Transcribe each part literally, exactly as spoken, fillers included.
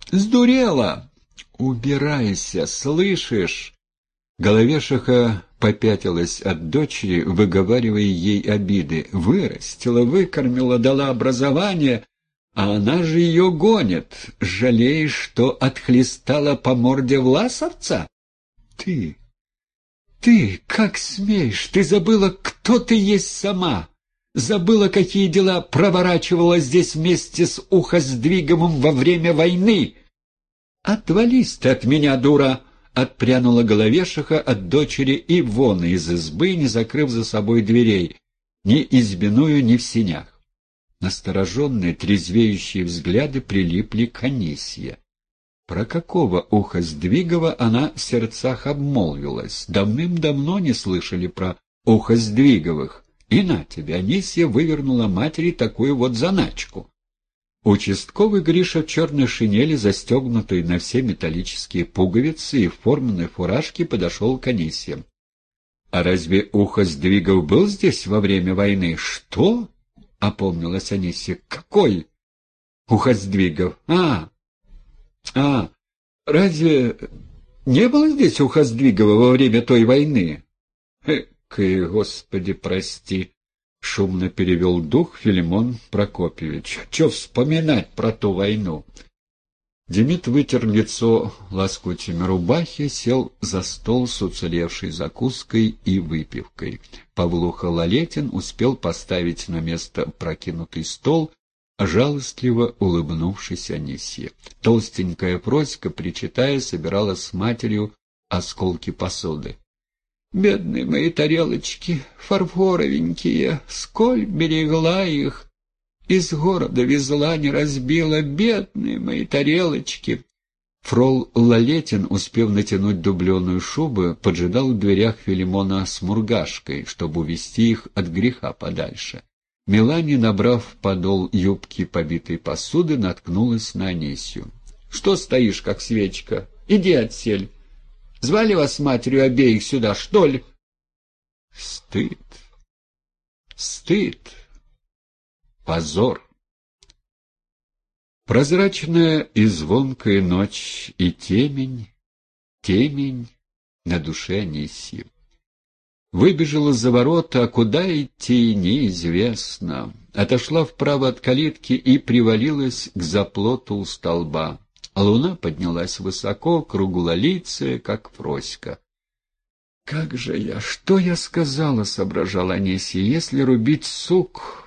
Сдурела! Убирайся, слышишь? Головешиха попятилась от дочери, выговаривая ей обиды. Вырастила, выкормила, дала образование, а она же ее гонит. Жалеешь, что отхлестала по морде власовца? Ты, ты, как смеешь? Ты забыла, кто ты есть сама? Забыла, какие дела проворачивала здесь вместе с Ухоздвиговым во время войны? Отвались ты от меня, дура! Отпрянула Головешиха от дочери и вон из избы, не закрыв за собой дверей, ни избиную, ни в сенях. Настороженные, трезвеющие взгляды прилипли к Анисье. Про какого Ухоздвигова она в сердцах обмолвилась? Давным-давно не слышали про Ухоздвиговых. И на тебе, Анисья вывернула матери такую вот заначку. Участковый Гриша в черной шинели, застегнутой на все металлические пуговицы и в форменной фуражке, подошел к Анисье. — А разве Ухоздвигов был здесь во время войны? — Что? — опомнилась Анисья. — Какой Ухоздвигов? — А, а, разве не было здесь Ухоздвигова во время той войны? — Экой, Господи, прости! — шумно перевел дух Филимон Прокопьевич. — Че вспоминать про ту войну? Демид вытер лицо лоскутями рубахи, сел за стол с уцелевшей закуской и выпивкой. Павлуха Лалетин успел поставить на место прокинутый стол, жалостливо улыбнувшись Анисье. Толстенькая Фроська, причитая, собирала с матерью осколки посуды. Бедные мои тарелочки, фарфоровенькие, сколь берегла их, из города везла, не разбила, бедные мои тарелочки. Фрол Лалетин, успев натянуть дубленую шубу, поджидал в дверях Филимона с мургашкой, чтобы увести их от греха подальше. Мелания, набрав подол юбки побитой посуды, наткнулась на Анисью. — Что стоишь, как свечка? Иди отсель. Звали вас с матерью обеих сюда, что ли? Стыд, стыд, позор. Прозрачная и звонкая ночь, и темень, темень на душе Анисьи. Выбежала за ворота, а куда идти, неизвестно. Отошла вправо от калитки и привалилась к заплоту у столба. Луна поднялась высоко, круглолицая, как Фроська. — Как же я, что я сказала, — соображала Анисья, — если рубить сук,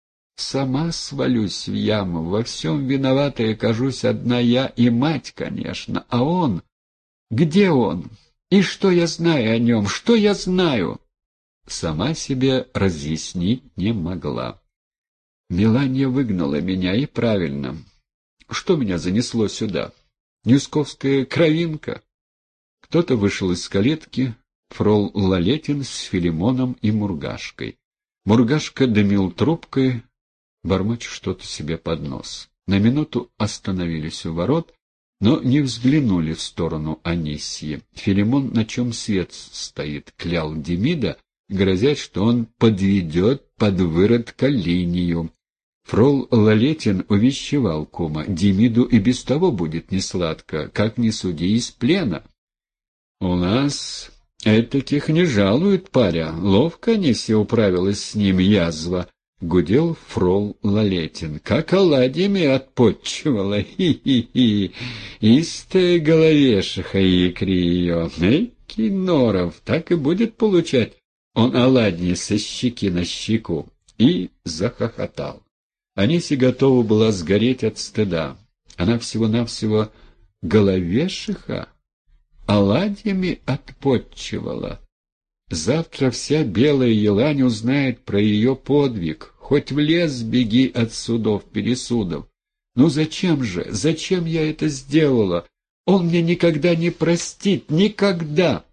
сама свалюсь в яму, во всем виновата окажусь одна я и мать, конечно, а он, где он? И что я знаю о нем, что я знаю? Сама себе разъяснить не могла. Мелания выгнала меня, и правильно. Что меня занесло сюда? Нюсковская кровинка? Кто-то вышел из калитки, фрол Лалетин с Филимоном и Мургашкой. Мургашка дымил трубкой, бормоча что-то себе под нос. На минуту остановились у ворот, но не взглянули в сторону Анисьи. Филимон, на чем свет стоит, клял Демида, грозя, что он подведет под выродка линию. Фрол Лалетин увещевал кума: Демиду и без того будет несладко, как не суди из плена. — У нас этаких не жалуют, паря. Ловко Анисья управилась с ним, язва, — гудел фрол Лалетин. — Как оладьями отпотчевала. Хи-хи-хи. Истая головешиха, икри ее. Эки норов, так и будет получать он оладьи со щеки на щеку. И захохотал. Анисья готова была сгореть от стыда. Она всего-навсего головешиха, оладьями отпотчевала. Завтра вся белая елань узнает про ее подвиг. Хоть в лес беги от судов-пересудов. Ну зачем же, зачем я это сделала? Он мне никогда не простит, никогда!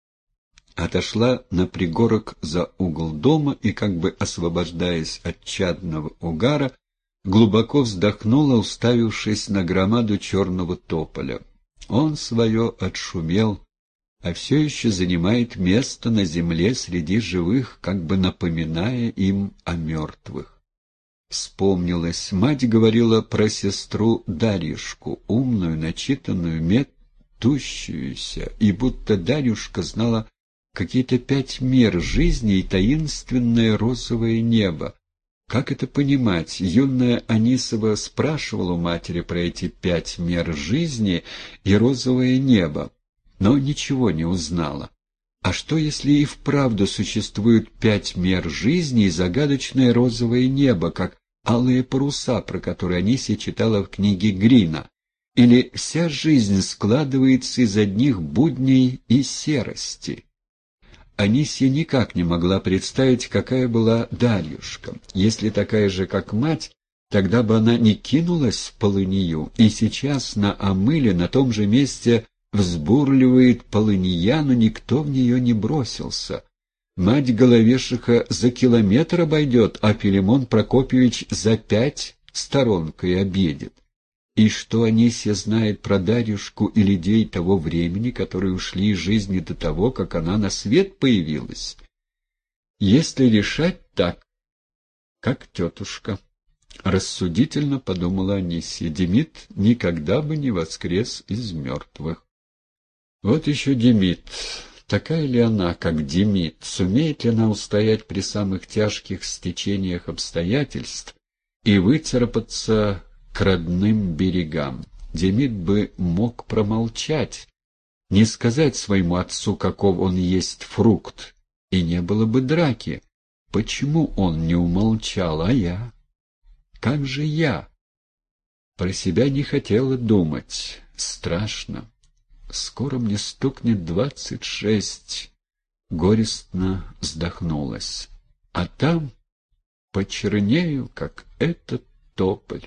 Отошла на пригорок за угол дома и, как бы освобождаясь от чадного угара, глубоко вздохнула, уставившись на громаду черного тополя. Он свое отшумел, а все еще занимает место на земле среди живых, как бы напоминая им о мертвых. Вспомнилось, мать говорила про сестру Дарьюшку, умную, начитанную, метущуюся, и будто Дарьюшка знала какие-то пять мер жизни и таинственное розовое небо. Как это понимать? Юная Анисова спрашивала у матери про эти пять мер жизни и розовое небо, но ничего не узнала. А что, если и вправду существует пять мер жизни и загадочное розовое небо, как алые паруса, про которые Анисия читала в книге Грина? Или вся жизнь складывается из одних будней и серости? Анисия никак не могла представить, какая была Дарьюшка. Если такая же, как мать, тогда бы она не кинулась в полынью, и сейчас на омыле, на том же месте, взбурливает полынья, но никто в нее не бросился. Мать Головешиха за километр обойдет, а Филимон Прокопьевич за пять сторонкой обедет. И что Анисия знает про Дарьюшку и людей того времени, которые ушли из жизни до того, как она на свет появилась? Если решать так, как тетушка, рассудительно подумала Анисия, Демид никогда бы не воскрес из мертвых. Вот еще Демид. Такая ли она, как Демид? Сумеет ли она устоять при самых тяжких стечениях обстоятельств и выцарапаться к родным берегам? Демид бы мог промолчать, не сказать своему отцу, каков он есть фрукт, и не было бы драки. Почему он не умолчал, а я? Как же я? Про себя не хотела думать. Страшно. Скоро мне стукнет двадцать шесть. Горестно вздохнулась. А там почернею, как этот тополь.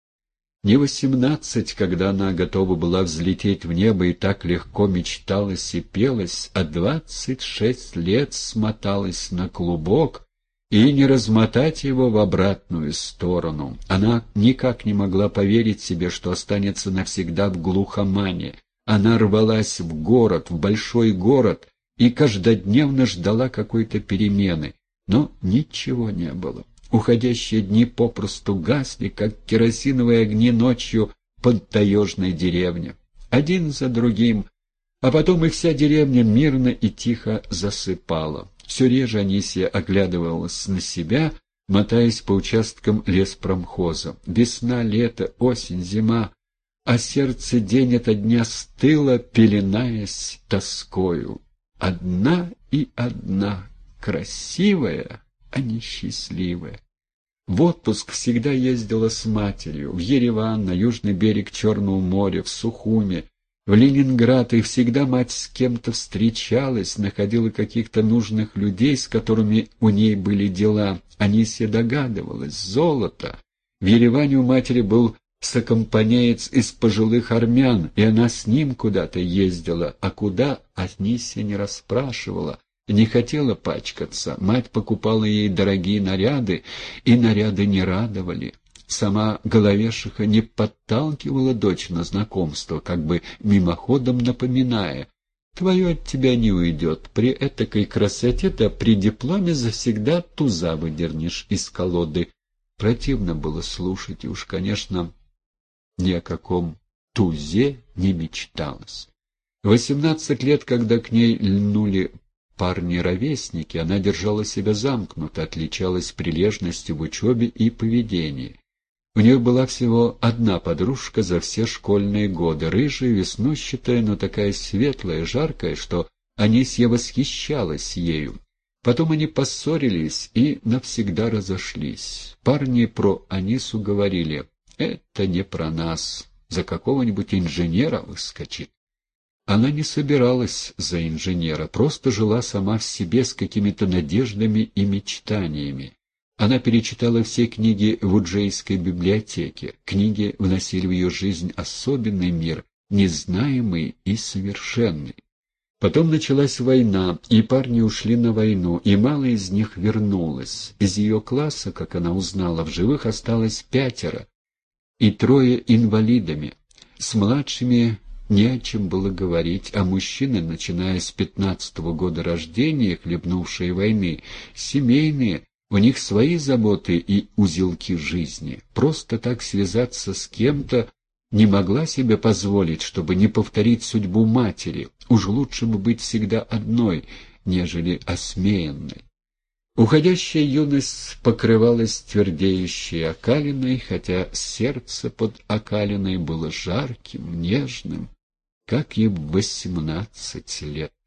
Не восемнадцать, когда она готова была взлететь в небо и так легко мечталась и пелась, а двадцать шесть лет смоталась на клубок и не размотать его в обратную сторону. Она никак не могла поверить себе, что останется навсегда в глухомане. Она рвалась в город, в большой город, и каждодневно ждала какой-то перемены, но ничего не было. Уходящие дни попросту гасли, как керосиновые огни ночью под таежной деревней. Один за другим, а потом и вся деревня мирно и тихо засыпала. Все реже Анисия оглядывалась на себя, мотаясь по участкам леспромхоза. Весна, лето, осень, зима. А сердце день ото дня стыло, пеленаясь тоскою. Одна и одна, красивая, а не счастливая. В отпуск всегда ездила с матерью, в Ереван, на южный берег Черного моря, в Сухуми, в Ленинград, и всегда мать с кем-то встречалась, находила каких-то нужных людей, с которыми у ней были дела. Анисия догадывалась, золото. В Ереване у матери был сокомпанеец из пожилых армян, и она с ним куда-то ездила, а куда Анисия не расспрашивала, не хотела пачкаться. Мать покупала ей дорогие наряды, и наряды не радовали. Сама Головешиха не подталкивала дочь на знакомство, как бы мимоходом напоминая: «Твое от тебя не уйдет, при этакой красоте-то при дипломе завсегда туза выдернешь из колоды». Противно было слушать, и уж, конечно, ни о каком тузе не мечталось. В восемнадцать лет, когда к ней льнули парни-ровесники, она держала себя замкнуто, отличалась прилежностью в учебе и поведении. У нее была всего одна подружка за все школьные годы, рыжая, веснущатая, но такая светлая, жаркая, что Анисья восхищалась ею. Потом они поссорились и навсегда разошлись. Парни про Анису говорили: «Это не про нас, за какого-нибудь инженера выскочит». Она не собиралась за инженера, просто жила сама в себе с какими-то надеждами и мечтаниями. Она перечитала все книги в Уджейской библиотеке. Книги вносили в ее жизнь особенный мир, незнаемый и совершенный. Потом началась война, и парни ушли на войну, и мало из них вернулось. Из ее класса, как она узнала, в живых осталось пятеро, и трое инвалидами. С младшими не о чем было говорить, а мужчины, начиная с пятнадцатого года рождения, хлебнувшие войны, семейные, У них свои заботы и узелки жизни. Просто так связаться с кем-то не могла себе позволить, чтобы не повторить судьбу матери. Уж лучше бы быть всегда одной, нежели осмеянной. Уходящая юность покрывалась твердеющей окалиной, хотя сердце под окалиной было жарким, нежным, как и в восемнадцать лет.